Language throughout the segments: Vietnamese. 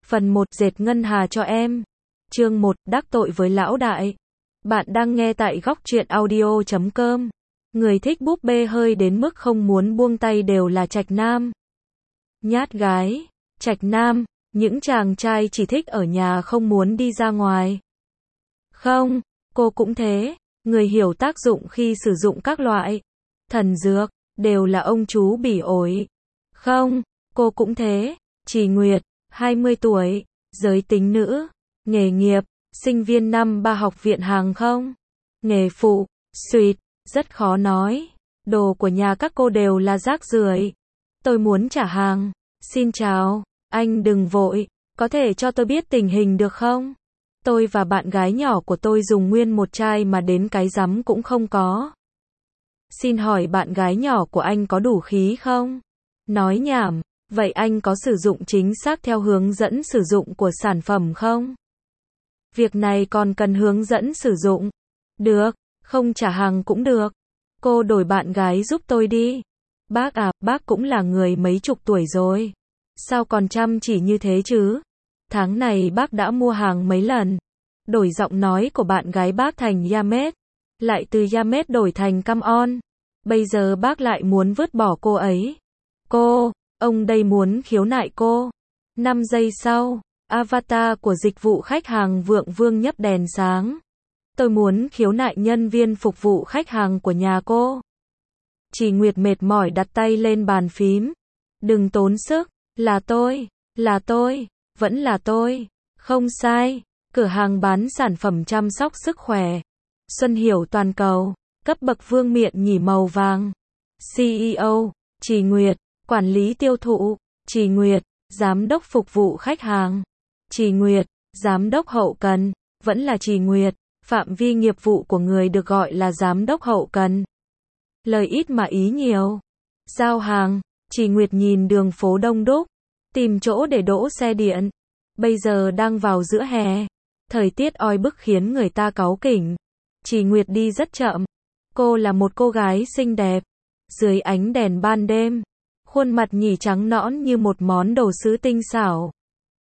Phần 1 dệt ngân hà cho em. Chương 1 đắc tội với lão đại. Bạn đang nghe tại góc truyện audio.com. Người thích búp bê hơi đến mức không muốn buông tay đều là trạch nam. Nhát gái. Trạch nam, những chàng trai chỉ thích ở nhà không muốn đi ra ngoài. Không, cô cũng thế. Người hiểu tác dụng khi sử dụng các loại thần dược, đều là ông chú bỉ ổi. Không, cô cũng thế. Trì Nguyệt, 20 tuổi, giới tính nữ, nghề nghiệp, sinh viên năm 3 học viện hàng không. Nghề phụ, suýt, rất khó nói. Đồ của nhà các cô đều là rác rưởi. Tôi muốn trả hàng. Xin chào, anh đừng vội, có thể cho tôi biết tình hình được không? Tôi và bạn gái nhỏ của tôi dùng nguyên một chai mà đến cái rắm cũng không có. Xin hỏi bạn gái nhỏ của anh có đủ khí không? Nói nhảm, vậy anh có sử dụng chính xác theo hướng dẫn sử dụng của sản phẩm không? Việc này còn cần hướng dẫn sử dụng. Được, không trả hàng cũng được. Cô đổi bạn gái giúp tôi đi. Bác à, bác cũng là người mấy chục tuổi rồi. Sao còn chăm chỉ như thế chứ? Tháng này bác đã mua hàng mấy lần. Đổi giọng nói của bạn gái bác thành Yamet. Lại từ Yamet đổi thành Come on. Bây giờ bác lại muốn vứt bỏ cô ấy. Cô, ông đây muốn khiếu nại cô. 5 giây sau, avatar của dịch vụ khách hàng Vượng Vương nhấp đèn sáng. Tôi muốn khiếu nại nhân viên phục vụ khách hàng của nhà cô. Trì Nguyệt mệt mỏi đặt tay lên bàn phím. Đừng tốn sức, là tôi, vẫn là tôi. Không sai, cửa hàng bán sản phẩm chăm sóc sức khỏe. Xuân Hiểu toàn cầu, cấp bậc vương miện nhỉ màu vàng. CEO, Trì Nguyệt, quản lý tiêu thụ, Trì Nguyệt, giám đốc phục vụ khách hàng. Trì Nguyệt, giám đốc hậu cần, vẫn là Trì Nguyệt, phạm vi nghiệp vụ của người được gọi là giám đốc hậu cần. Lời ít mà ý nhiều. Giao hàng, Trì Nguyệt nhìn đường phố đông đúc, tìm chỗ để đỗ xe điện. Bây giờ đang vào giữa hè, thời tiết oi bức khiến người ta cáu kỉnh. Trì Nguyệt đi rất chậm. Cô là một cô gái xinh đẹp. Dưới ánh đèn ban đêm, khuôn mặt nhỉ trắng nõn như một món đồ sứ tinh xảo.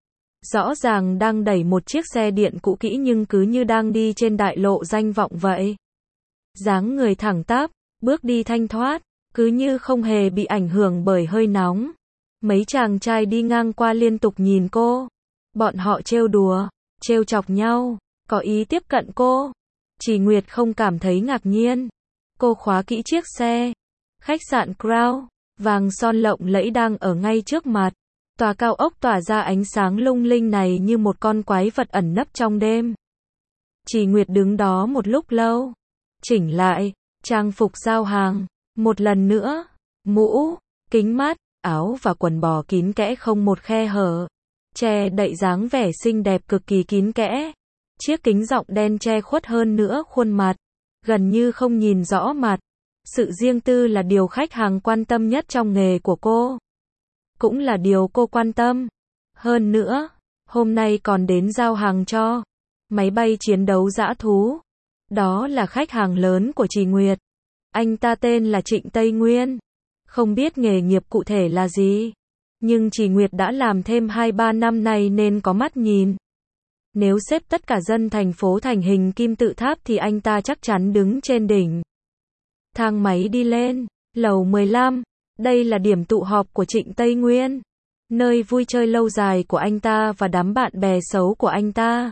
Rõ ràng đang đẩy một chiếc xe điện cũ kỹ nhưng cứ như đang đi trên đại lộ danh vọng vậy. Dáng người thẳng tắp, bước đi thanh thoát, cứ như không hề bị ảnh hưởng bởi hơi nóng. Mấy chàng trai đi ngang qua liên tục nhìn cô. Bọn họ trêu đùa, trêu chọc nhau, có ý tiếp cận cô. Trì Nguyệt không cảm thấy ngạc nhiên. Cô khóa kỹ chiếc xe. Khách sạn Crown, vàng son lộng lẫy đang ở ngay trước mặt. Tòa cao ốc tỏa ra ánh sáng lung linh này như một con quái vật ẩn nấp trong đêm. Trì Nguyệt đứng đó một lúc lâu. Chỉnh lại, trang phục giao hàng. Một lần nữa, mũ, kính mát, áo và quần bò kín kẽ không một khe hở. Che đậy dáng vẻ xinh đẹp cực kỳ kín kẽ. Chiếc kính rộng đen che khuất hơn nữa khuôn mặt. Gần như không nhìn rõ mặt. Sự riêng tư là điều khách hàng quan tâm nhất trong nghề của cô. Cũng là điều cô quan tâm. Hơn nữa, hôm nay còn đến giao hàng cho máy bay chiến đấu dã thú. Đó là khách hàng lớn của Trì Nguyệt. Anh ta tên là Trịnh Tây Nguyên. Không biết nghề nghiệp cụ thể là gì. Nhưng Trì Nguyệt đã làm thêm 2-3 năm nay nên có mắt nhìn. Nếu xếp tất cả dân thành phố thành hình kim tự tháp thì anh ta chắc chắn đứng trên đỉnh. Thang máy đi lên, lầu 15. Đây là điểm tụ họp của Trịnh Tây Nguyên. Nơi vui chơi lâu dài của anh ta và đám bạn bè xấu của anh ta.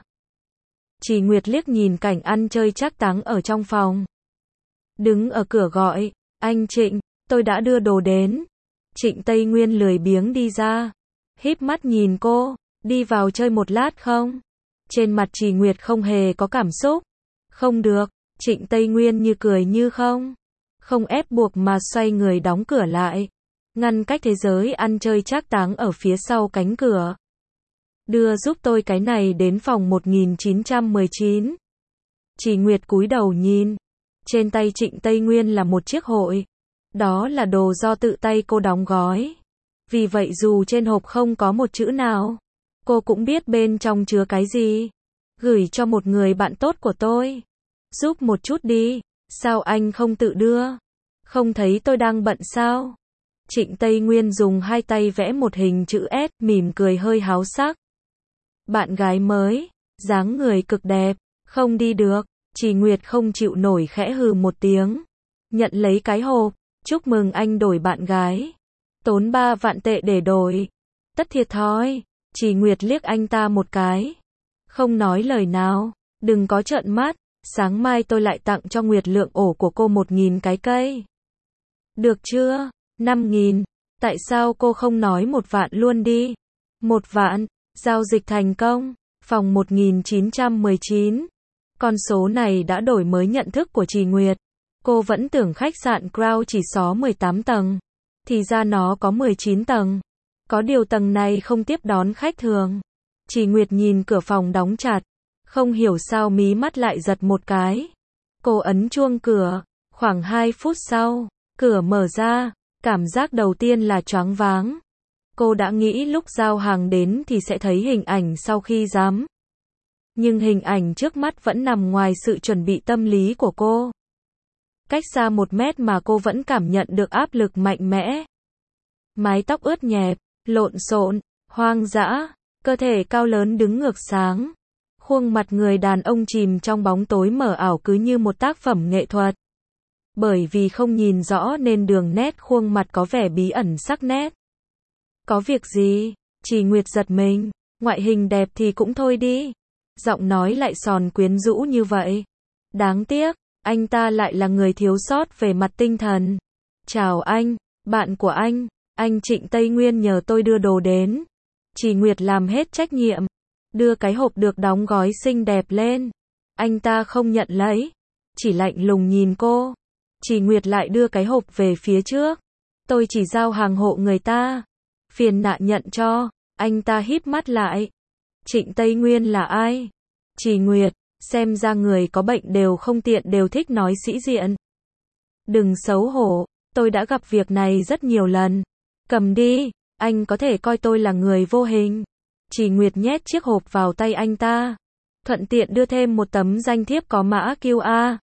Trì Nguyệt liếc nhìn cảnh ăn chơi trác táng ở trong phòng. Đứng ở cửa gọi, anh Trịnh, tôi đã đưa đồ đến. Trịnh Tây Nguyên lười biếng đi ra. Híp mắt nhìn cô, đi vào chơi một lát không? Trên mặt Trì Nguyệt không hề có cảm xúc. Không được, Trịnh Tây Nguyên như cười như không. Không ép buộc mà xoay người đóng cửa lại. Ngăn cách thế giới ăn chơi trác táng ở phía sau cánh cửa. Đưa giúp tôi cái này đến phòng 1919. Trì Nguyệt cúi đầu nhìn. Trên tay Trịnh Tây Nguyên là một chiếc hội. Đó là đồ do tự tay cô đóng gói. Vì vậy dù trên hộp không có một chữ nào, cô cũng biết bên trong chứa cái gì. Gửi cho một người bạn tốt của tôi. Giúp một chút đi. Sao anh không tự đưa? Không thấy tôi đang bận sao? Trịnh Tây Nguyên dùng hai tay vẽ một hình chữ S, mỉm cười hơi háo sắc. bạn gái mới, dáng người cực đẹp, không đi được. Trì Nguyệt không chịu nổi khẽ hừ một tiếng, nhận lấy cái hộp, chúc mừng anh đổi bạn gái. Tốn 3 vạn tệ để đổi. Tất thiệt thòi. Trì Nguyệt liếc anh ta một cái, không nói lời nào, đừng có trợn mắt, sáng mai tôi lại tặng cho Nguyệt Lượng ổ của cô 1.000 cái cây. Được chưa? 5.000, tại sao cô không nói 1 vạn luôn đi? 1 vạn, giao dịch thành công, phòng 1919. Con số này đã đổi mới nhận thức của Trì Nguyệt. Cô vẫn tưởng khách sạn Crown chỉ có 18 tầng, thì ra nó có 19 tầng. Có điều tầng này không tiếp đón khách thường. Trì Nguyệt nhìn cửa phòng đóng chặt, không hiểu sao mí mắt lại giật một cái. Cô ấn chuông cửa, khoảng 2 phút sau, cửa mở ra, cảm giác đầu tiên là choáng váng. Cô đã nghĩ lúc giao hàng đến thì sẽ thấy hình ảnh sau khi giám. Nhưng hình ảnh trước mắt vẫn nằm ngoài sự chuẩn bị tâm lý của cô. Cách xa 1 mét mà cô vẫn cảm nhận được áp lực mạnh mẽ. Mái tóc ướt nhẹp, lộn xộn, hoang dã, cơ thể cao lớn đứng ngược sáng. Khuôn mặt người đàn ông chìm trong bóng tối mờ ảo cứ như một tác phẩm nghệ thuật. Bởi vì không nhìn rõ nên đường nét khuôn mặt có vẻ bí ẩn sắc nét. Có việc gì? Trì Nguyệt giật mình, ngoại hình đẹp thì cũng thôi đi. Giọng nói lại sòn quyến rũ như vậy. Đáng tiếc, anh ta lại là người thiếu sót về mặt tinh thần. Chào anh, bạn của anh Trịnh Tây Nguyên nhờ tôi đưa đồ đến. Trì Nguyệt làm hết trách nhiệm, đưa cái hộp được đóng gói xinh đẹp lên. Anh ta không nhận lấy, chỉ lạnh lùng nhìn cô. Trì Nguyệt lại đưa cái hộp về phía trước. Tôi chỉ giao hàng hộ người ta. Phiền nạn nhận cho. Anh ta híp mắt lại. Trịnh Tây Nguyên là ai? Trì Nguyệt, xem ra người có bệnh đều không tiện đều thích nói sĩ diện. Đừng xấu hổ, tôi đã gặp việc này rất nhiều lần. Cầm đi, anh có thể coi tôi là người vô hình. Trì Nguyệt nhét chiếc hộp vào tay anh ta, thuận tiện đưa thêm một tấm danh thiếp có mã QR.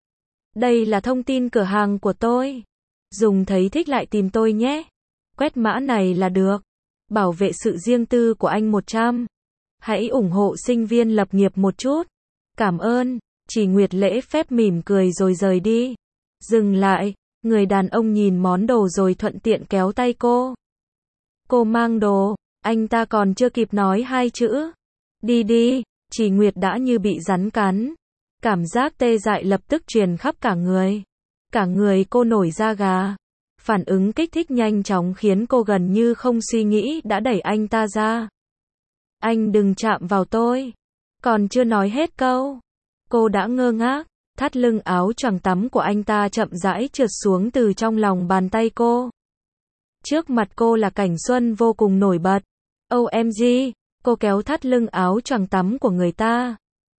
Đây là thông tin cửa hàng của tôi. Dùng thấy thích lại tìm tôi nhé. Quét mã này là được. Bảo vệ sự riêng tư của anh 100. Hãy ủng hộ sinh viên lập nghiệp một chút. Cảm ơn. Trì Nguyệt lễ phép mỉm cười rồi rời đi. Dừng lại, người đàn ông nhìn món đồ rồi thuận tiện kéo tay cô. Cô mang đồ, anh ta còn chưa kịp nói 2 chữ. Đi đi, Trì Nguyệt đã như bị rắn cắn. Cảm giác tê dại lập tức truyền khắp cả người. Cả người cô nổi da gà. Phản ứng kích thích nhanh chóng khiến cô gần như không suy nghĩ đã đẩy anh ta ra. Anh đừng chạm vào tôi. Còn chưa nói hết câu, cô đã ngơ ngác. Thắt lưng áo choàng tắm của anh ta chậm rãi trượt xuống từ trong lòng bàn tay cô. Trước mặt cô là cảnh xuân vô cùng nổi bật. OMG, cô kéo thắt lưng áo choàng tắm của người ta.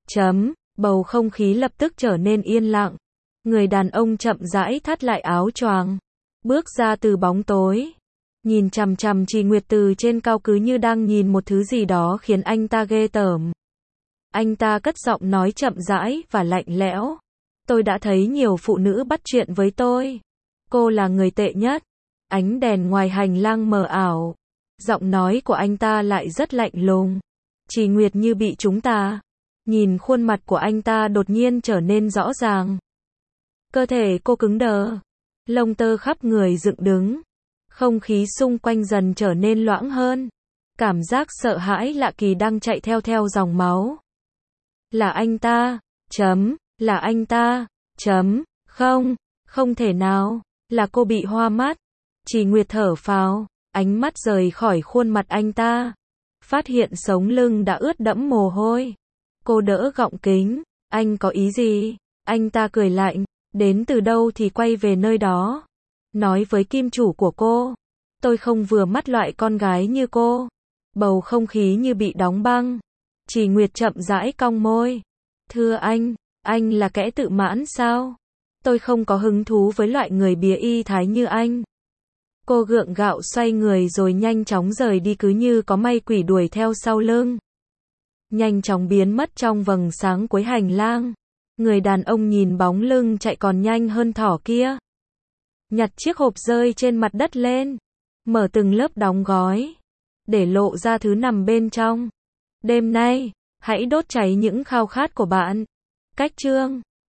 Bầu không khí lập tức trở nên yên lặng. Người đàn ông chậm rãi thắt lại áo choàng, bước ra từ bóng tối. Nhìn chằm chằm Trì Nguyệt từ trên cao cứ như đang nhìn một thứ gì đó khiến anh ta ghê tởm. Anh ta cất giọng nói chậm rãi và lạnh lẽo. Tôi đã thấy nhiều phụ nữ bắt chuyện với tôi. Cô là người tệ nhất. Ánh đèn ngoài hành lang mờ ảo. Giọng nói của anh ta lại rất lạnh lùng. Trì Nguyệt như bị trúng tà. Nhìn khuôn mặt của anh ta đột nhiên trở nên rõ ràng. Cơ thể cô cứng đờ. Lông tơ khắp người dựng đứng. Không khí xung quanh dần trở nên loãng hơn. Cảm giác sợ hãi lạ kỳ đang chạy theo dòng máu. Là anh ta. Là anh ta. Không thể nào. Là cô bị hoa mắt. Trì Nguyệt thở phào, ánh mắt rời khỏi khuôn mặt anh ta. Phát hiện sống lưng đã ướt đẫm mồ hôi. Cô đỡ gọng kính. Anh có ý gì? Anh ta cười lạnh. Đến từ đâu thì quay về nơi đó. Nói với kim chủ của cô. Tôi không vừa mắt loại con gái như cô. Bầu không khí như bị đóng băng. Trì Nguyệt chậm rãi cong môi. Thưa anh là kẻ tự mãn sao? Tôi không có hứng thú với loại người bìa y thái như anh. Cô gượng gạo xoay người rồi nhanh chóng rời đi cứ như có may quỷ đuổi theo sau lưng. Nhanh chóng biến mất trong vầng sáng cuối hành lang. Người đàn ông nhìn bóng lưng chạy còn nhanh hơn thỏ kia. Nhặt chiếc hộp rơi trên mặt đất lên. Mở từng lớp đóng gói. Để lộ ra thứ nằm bên trong. Đêm nay, hãy đốt cháy những khao khát của bạn. Cách chương